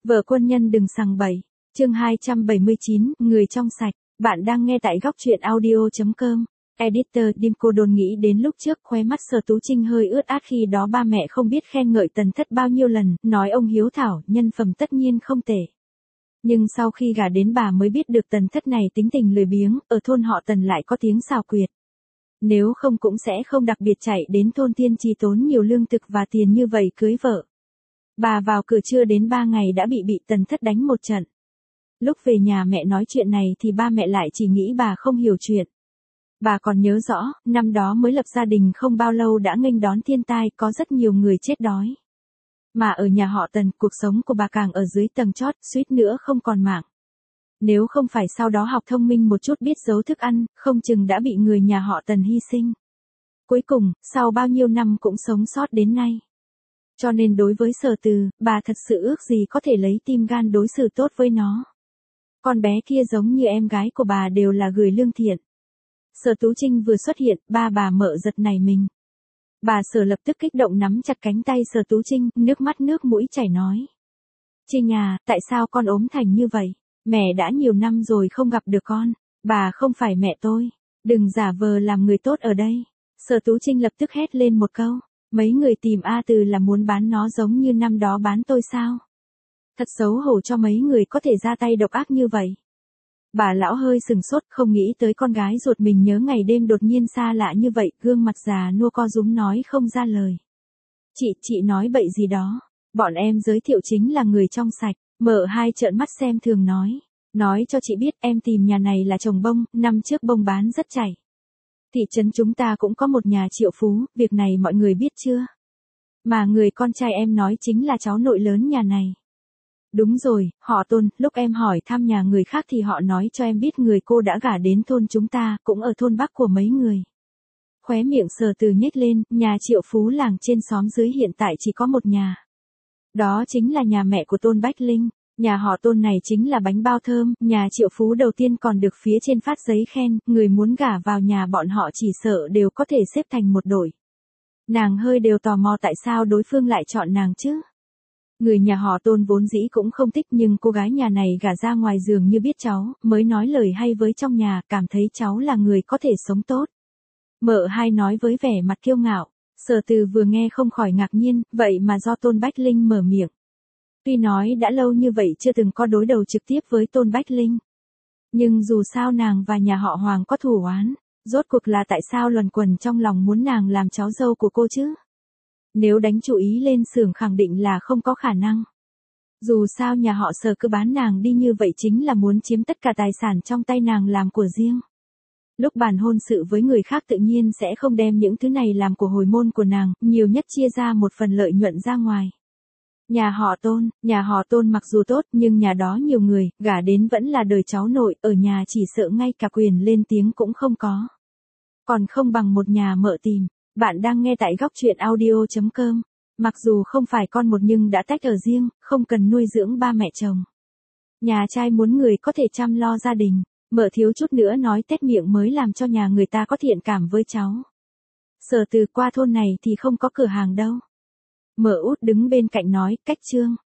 Vợ quân nhân đừng sằng bậy. Chương 279, người trong sạch. Bạn đang nghe tại góc truyện audio.com. Editor Dimco đồn nghĩ đến lúc trước khóe mắt Sở Tú Trinh hơi ướt át khi đó ba mẹ không biết khen ngợi Tần Thất bao nhiêu lần, nói ông hiếu thảo, nhân phẩm tất nhiên không tệ. Nhưng sau khi gả đến bà mới biết được Tần Thất này tính tình lười biếng, ở thôn họ Tần lại có tiếng xào quyệt. Nếu không cũng sẽ không đặc biệt chạy đến thôn Tiên Trì tốn nhiều lương thực và tiền như vậy cưới vợ. Bà vào cửa chưa đến 3 ngày đã bị Tần Thất đánh một trận. Lúc về nhà mẹ nói chuyện này thì ba mẹ lại chỉ nghĩ bà không hiểu chuyện. Bà còn nhớ rõ, năm đó mới lập gia đình không bao lâu đã nghênh đón thiên tai, có rất nhiều người chết đói. Mà ở nhà họ Tần, cuộc sống của bà càng ở dưới tầng chót, suýt nữa không còn mạng. Nếu không phải sau đó học thông minh một chút biết giấu thức ăn, không chừng đã bị người nhà họ Tần hy sinh. Cuối cùng, sau bao nhiêu năm cũng sống sót đến nay. Cho nên đối với Sở Từ, bà thật sự ước gì có thể lấy tim gan đối xử tốt với nó. Con bé kia giống như em gái của bà đều là người lương thiện. Sở Tú Trinh vừa xuất hiện, ba bà Mợ giật nảy mình. Bà Sở lập tức kích động nắm chặt cánh tay Sở Tú Trinh, nước mắt nước mũi chảy nói. Trinh à, tại sao con ốm thành như vậy? Mẹ đã nhiều năm rồi không gặp được con. Bà không phải mẹ tôi. Đừng giả vờ làm người tốt ở đây. Sở Tú Trinh lập tức hét lên một câu. Mấy người tìm A Từ là muốn bán nó giống như năm đó bán tôi sao? Thật xấu hổ cho mấy người có thể ra tay độc ác như vậy. Bà lão hơi sừng sốt, không nghĩ tới con gái ruột mình nhớ ngày đêm đột nhiên xa lạ như vậy, gương mặt già nua co rúm nói không ra lời. Chị nói bậy gì đó, bọn em giới thiệu chính là người trong sạch. Mợ hai trợn mắt xem thường nói. Nói cho chị biết em tìm nhà này là trồng bông, năm trước bông bán rất chảy. Thị trấn chúng ta cũng có một nhà triệu phú, việc này mọi người biết chưa? Mà người con trai em nói chính là cháu nội lớn nhà này. Đúng rồi, họ Tôn, lúc em hỏi thăm nhà người khác thì họ nói cho em biết người cô đã gả đến thôn chúng ta, cũng ở thôn Bắc của mấy người. Khóe miệng Sở Từ nhếch lên, nhà triệu phú làng trên xóm dưới hiện tại chỉ có một nhà. Đó chính là nhà mẹ của Tôn Bách Linh. Nhà họ Tôn này chính là bánh bao thơm, nhà triệu phú đầu tiên còn được phía trên phát giấy khen, người muốn gả vào nhà bọn họ chỉ sợ đều có thể xếp thành một đội. Nàng hơi đều tò mò tại sao đối phương lại chọn nàng chứ. Người nhà họ Tôn vốn dĩ cũng không thích nhưng cô gái nhà này gả ra ngoài giường như biết cháu, mới nói lời hay với trong nhà, cảm thấy cháu là người có thể sống tốt. Mợ hai nói với vẻ mặt kiêu ngạo. Sở Từ vừa nghe không khỏi ngạc nhiên, vậy mà do Tôn Bách Linh mở miệng. Tuy nói đã lâu như vậy chưa từng có đối đầu trực tiếp với Tôn Bách Linh. Nhưng dù sao nàng và nhà họ Hoàng có thù oán, rốt cuộc là tại sao luẩn quẩn trong lòng muốn nàng làm cháu dâu của cô chứ? Nếu đánh chủ ý lên xưởng khẳng định là không có khả năng. Dù sao nhà họ Sở cứ bán nàng đi như vậy chính là muốn chiếm tất cả tài sản trong tay nàng làm của riêng. Lúc bàn hôn sự với người khác tự nhiên sẽ không đem những thứ này làm của hồi môn của nàng, nhiều nhất chia ra một phần lợi nhuận ra ngoài. Nhà họ Tôn mặc dù tốt nhưng nhà đó nhiều người, gả đến vẫn là đời cháu nội, ở nhà chỉ sợ ngay cả quyền lên tiếng cũng không có. Còn không bằng một nhà Mợ tìm. Bạn đang nghe tại góc truyện audio.com. Mặc dù không phải con một nhưng đã tách ở riêng, không cần nuôi dưỡng ba mẹ chồng. Nhà trai muốn người có thể chăm lo gia đình. Mợ thiếu chút nữa nói tét miệng mới làm cho nhà người ta có thiện cảm với cháu. Sở Từ qua thôn này thì không có cửa hàng đâu. Mợ út đứng bên cạnh nói, cách trương.